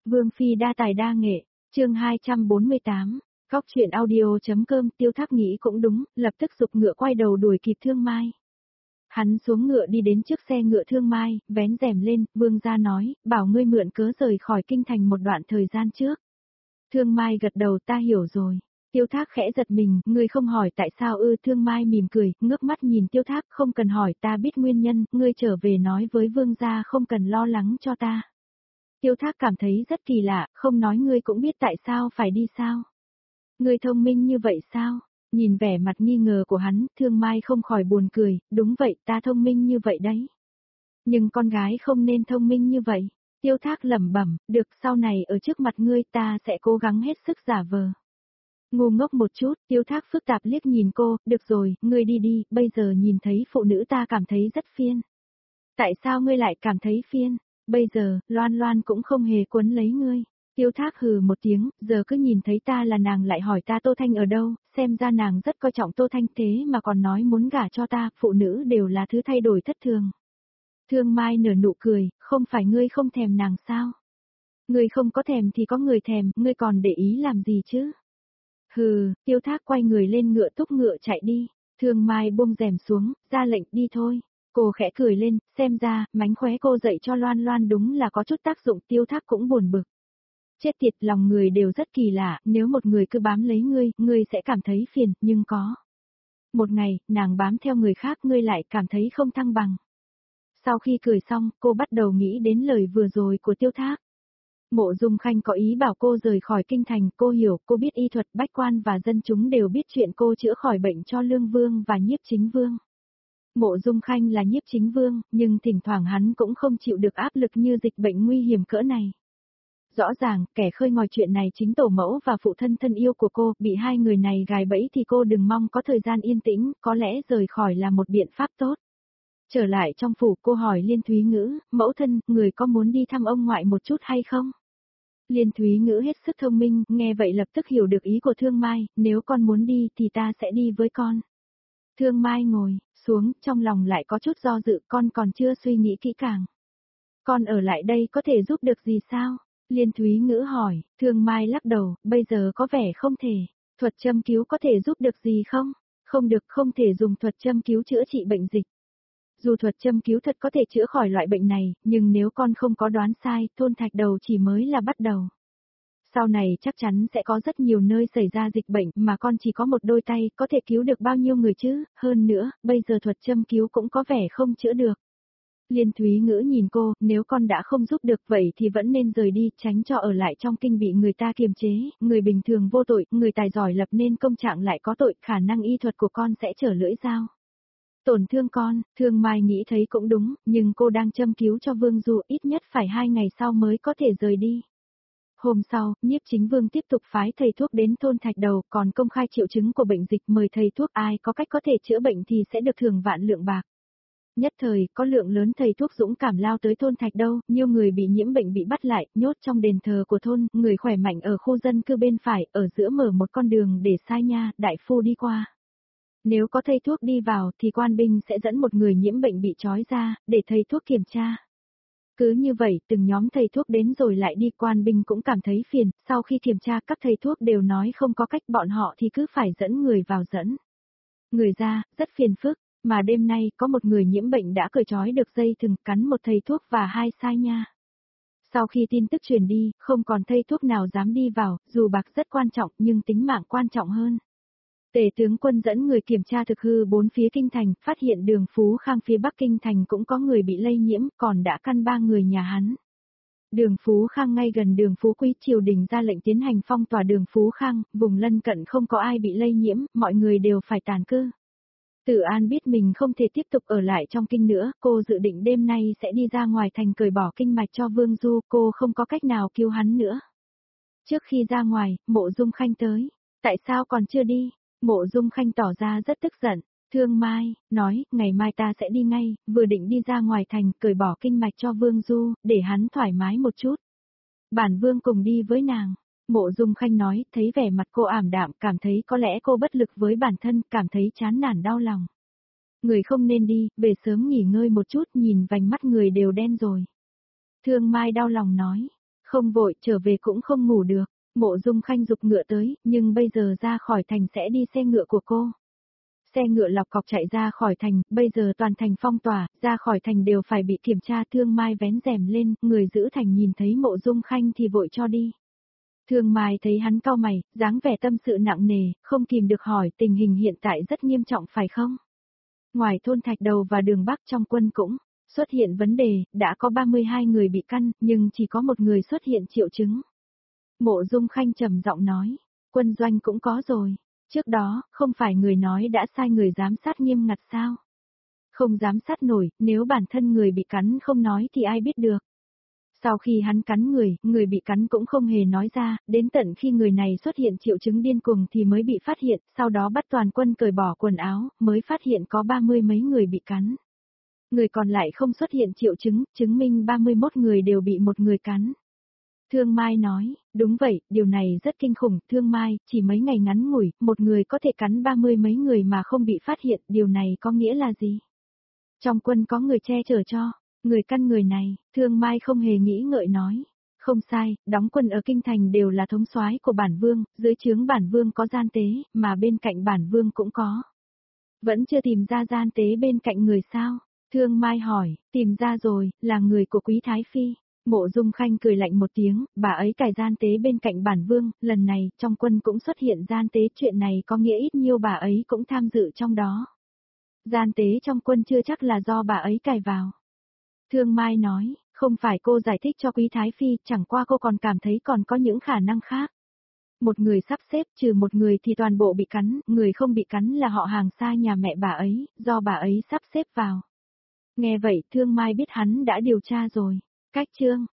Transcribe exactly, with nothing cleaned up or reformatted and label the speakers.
Speaker 1: Vương Phi đa tài đa nghệ, chương hai trăm bốn mươi tám, Cóc truyện audio.com. Tiêu Thác nghĩ cũng đúng, lập tức giục ngựa quay đầu đuổi kịp Thương Mai. Hắn xuống ngựa đi đến trước xe ngựa Thương Mai, vén rèm lên, Vương gia nói, bảo ngươi mượn cớ rời khỏi kinh thành một đoạn thời gian trước. Thương Mai gật đầu, ta hiểu rồi. Tiêu Thác khẽ giật mình, ngươi không hỏi tại sao ư? Thương Mai mỉm cười, ngước mắt nhìn Tiêu Thác, không cần hỏi, ta biết nguyên nhân, ngươi trở về nói với Vương gia không cần lo lắng cho ta. Tiêu Thác cảm thấy rất kỳ lạ, không nói ngươi cũng biết tại sao phải đi sao? Ngươi thông minh như vậy sao? Nhìn vẻ mặt nghi ngờ của hắn, Thương Mai không khỏi buồn cười, đúng vậy, ta thông minh như vậy đấy. Nhưng con gái không nên thông minh như vậy. Tiêu Thác lẩm bẩm, được, sau này ở trước mặt ngươi ta sẽ cố gắng hết sức giả vờ. Ngu ngốc một chút, Tiêu Thác phức tạp liếc nhìn cô, được rồi, ngươi đi đi, bây giờ nhìn thấy phụ nữ ta cảm thấy rất phiền. Tại sao ngươi lại cảm thấy phiền? Bây giờ, Loan Loan cũng không hề quấn lấy ngươi. Tiêu Thác hừ một tiếng, giờ cứ nhìn thấy ta là nàng lại hỏi ta Tô Thanh ở đâu, xem ra nàng rất coi trọng Tô Thanh thế mà còn nói muốn gả cho ta, phụ nữ đều là thứ thay đổi thất thường. Thương Mai nở nụ cười, không phải ngươi không thèm nàng sao? Ngươi không có thèm thì có người thèm, ngươi còn để ý làm gì chứ? Hừ, Tiêu Thác quay người lên ngựa thúc ngựa chạy đi, Thương Mai buông rèm xuống, ra lệnh đi thôi. Cô khẽ cười lên, xem ra, mánh khóe cô dạy cho Loan Loan đúng là có chút tác dụng. Tiêu Thác cũng buồn bực. Chết tiệt, lòng người đều rất kỳ lạ, nếu một người cứ bám lấy ngươi, ngươi sẽ cảm thấy phiền, nhưng có. Một ngày, nàng bám theo người khác ngươi lại cảm thấy không thăng bằng. Sau khi cười xong, cô bắt đầu nghĩ đến lời vừa rồi của Tiêu Thác. Mộ Dung Khanh có ý bảo cô rời khỏi kinh thành, cô hiểu, cô biết y thuật, bách quan và dân chúng đều biết chuyện cô chữa khỏi bệnh cho Lương Vương và Nhiếp Chính Vương. Mộ Dung Khanh là Nhiếp Chính Vương, nhưng thỉnh thoảng hắn cũng không chịu được áp lực như dịch bệnh nguy hiểm cỡ này. Rõ ràng, kẻ khơi ngòi chuyện này chính tổ mẫu và phụ thân thân yêu của cô, bị hai người này gài bẫy thì cô đừng mong có thời gian yên tĩnh, có lẽ rời khỏi là một biện pháp tốt. Trở lại trong phủ, cô hỏi Liên Thúy Ngữ, mẫu thân, người có muốn đi thăm ông ngoại một chút hay không? Liên Thúy Ngữ hết sức thông minh, nghe vậy lập tức hiểu được ý của Thương Mai, nếu con muốn đi thì ta sẽ đi với con. Thương Mai ngồi xuống, trong lòng lại có chút do dự, con còn chưa suy nghĩ kỹ càng. Con ở lại đây có thể giúp được gì sao? Liên Thúy Ngữ hỏi, Thương Mai lắc đầu, bây giờ có vẻ không thể. Thuật châm cứu có thể giúp được gì không? Không được, không thể dùng thuật châm cứu chữa trị bệnh dịch. Dù thuật châm cứu thật có thể chữa khỏi loại bệnh này, nhưng nếu con không có đoán sai, thôn Thạch Đầu chỉ mới là bắt đầu. Sau này chắc chắn sẽ có rất nhiều nơi xảy ra dịch bệnh mà con chỉ có một đôi tay, có thể cứu được bao nhiêu người chứ, hơn nữa, bây giờ thuật châm cứu cũng có vẻ không chữa được. Liên Thúy Ngữ nhìn cô, nếu con đã không giúp được vậy thì vẫn nên rời đi, tránh cho ở lại trong kinh bị người ta kiềm chế, người bình thường vô tội, người tài giỏi lập nên công trạng lại có tội, khả năng y thuật của con sẽ trở lưỡi dao. Tổn thương con, Thương Mai nghĩ thấy cũng đúng, nhưng cô đang châm cứu cho Vương Du, ít nhất phải hai ngày sau mới có thể rời đi. Hôm sau, Nhiếp Chính Vương tiếp tục phái thầy thuốc đến thôn Thạch Đầu, còn công khai triệu chứng của bệnh dịch, mời thầy thuốc ai có cách có thể chữa bệnh thì sẽ được thưởng vạn lượng bạc. Nhất thời, có lượng lớn thầy thuốc dũng cảm lao tới thôn Thạch Đầu, nhiều người bị nhiễm bệnh bị bắt lại, nhốt trong đền thờ của thôn, người khỏe mạnh ở khu dân cư bên phải, ở giữa mở một con đường để sai nha, đại phu đi qua. Nếu có thầy thuốc đi vào thì quan binh sẽ dẫn một người nhiễm bệnh bị trói ra, để thầy thuốc kiểm tra. Cứ như vậy, từng nhóm thầy thuốc đến rồi lại đi, quan binh cũng cảm thấy phiền, sau khi kiểm tra các thầy thuốc đều nói không có cách, bọn họ thì cứ phải dẫn người vào dẫn. Người ra, rất phiền phức, mà đêm nay có một người nhiễm bệnh đã cởi trói được dây thừng, cắn một thầy thuốc và hai sai nha. Sau khi tin tức truyền đi, không còn thầy thuốc nào dám đi vào, dù bạc rất quan trọng nhưng tính mạng quan trọng hơn. Tề tướng quân dẫn người kiểm tra thực hư bốn phía kinh thành, phát hiện đường Phú Khang phía Bắc kinh thành cũng có người bị lây nhiễm, còn đã căn ba người nhà hắn. Đường Phú Khang ngay gần đường Phú Quý, triều đình ra lệnh tiến hành phong tỏa đường Phú Khang, vùng lân cận không có ai bị lây nhiễm, mọi người đều phải tản cư. Tử An biết mình không thể tiếp tục ở lại trong kinh nữa, cô dự định đêm nay sẽ đi ra ngoài thành cởi bỏ kinh mạch cho Vương Du, cô không có cách nào cứu hắn nữa. Trước khi ra ngoài, Mộ Dung Khanh tới. Tại sao còn chưa đi? Mộ Dung Khanh tỏ ra rất tức giận. Thương Mai, nói, ngày mai ta sẽ đi ngay, vừa định đi ra ngoài thành, cởi bỏ kinh mạch cho Vương Du, để hắn thoải mái một chút. Bản Vương cùng đi với nàng. Mộ Dung Khanh nói, thấy vẻ mặt cô ảm đạm, cảm thấy có lẽ cô bất lực với bản thân, cảm thấy chán nản đau lòng. Người không nên đi, về sớm nghỉ ngơi một chút, nhìn vành mắt người đều đen rồi. Thương Mai đau lòng nói, Không vội, trở về cũng không ngủ được. Mộ Dung Khanh giục ngựa tới, nhưng bây giờ ra khỏi thành sẽ đi xe ngựa của cô. Xe ngựa lọc cọc chạy ra khỏi thành, bây giờ toàn thành phong tỏa, ra khỏi thành đều phải bị kiểm tra. Thương Mai vén rèm lên, người giữ thành nhìn thấy Mộ Dung Khanh thì vội cho đi. Thương Mai thấy hắn cau mày, dáng vẻ tâm sự nặng nề, không kìm được hỏi tình hình hiện tại rất nghiêm trọng phải không? Ngoài thôn Thạch Đầu và đường Bắc trong quân cũng xuất hiện vấn đề, đã có ba mươi hai người bị căn, nhưng chỉ có một người xuất hiện triệu chứng. Mộ Dung Khanh trầm giọng nói, quân doanh cũng có rồi. Trước đó, không phải người nói đã sai người giám sát nghiêm ngặt sao? Không giám sát nổi, nếu bản thân người bị cắn không nói thì ai biết được. Sau khi hắn cắn người, người bị cắn cũng không hề nói ra, đến tận khi người này xuất hiện triệu chứng điên cuồng thì mới bị phát hiện, sau đó bắt toàn quân cởi bỏ quần áo, mới phát hiện có ba mươi mấy người bị cắn. Người còn lại không xuất hiện triệu chứng, chứng minh ba mươi mốt người đều bị một người cắn. Thương Mai nói, đúng vậy, điều này rất kinh khủng, Thương Mai, chỉ mấy ngày ngắn ngủi, một người có thể cắn ba mươi mấy người mà không bị phát hiện, điều này có nghĩa là gì? Trong quân có người che chở cho, người căn người này, Thương Mai không hề nghĩ ngợi nói. Không sai, đóng quân ở kinh thành đều là thống soái của bản vương, dưới trướng bản vương có gian tế, mà bên cạnh bản vương cũng có. Vẫn chưa tìm ra gian tế bên cạnh người sao? Thương Mai hỏi, tìm ra rồi, là người của Quý Thái Phi. Mộ Dung Khanh cười lạnh một tiếng, bà ấy cài gian tế bên cạnh bản vương, lần này, trong quân cũng xuất hiện gian tế, chuyện này có nghĩa ít nhiều bà ấy cũng tham dự trong đó. Gian tế trong quân chưa chắc là do bà ấy cài vào. Thương Mai nói, không phải cô giải thích cho Quý Thái Phi, chẳng qua cô còn cảm thấy còn có những khả năng khác. Một người sắp xếp, trừ một người thì toàn bộ bị cắn, người không bị cắn là họ hàng xa nhà mẹ bà ấy, do bà ấy sắp xếp vào. Nghe vậy, Thương Mai biết hắn đã điều tra rồi. Cách chương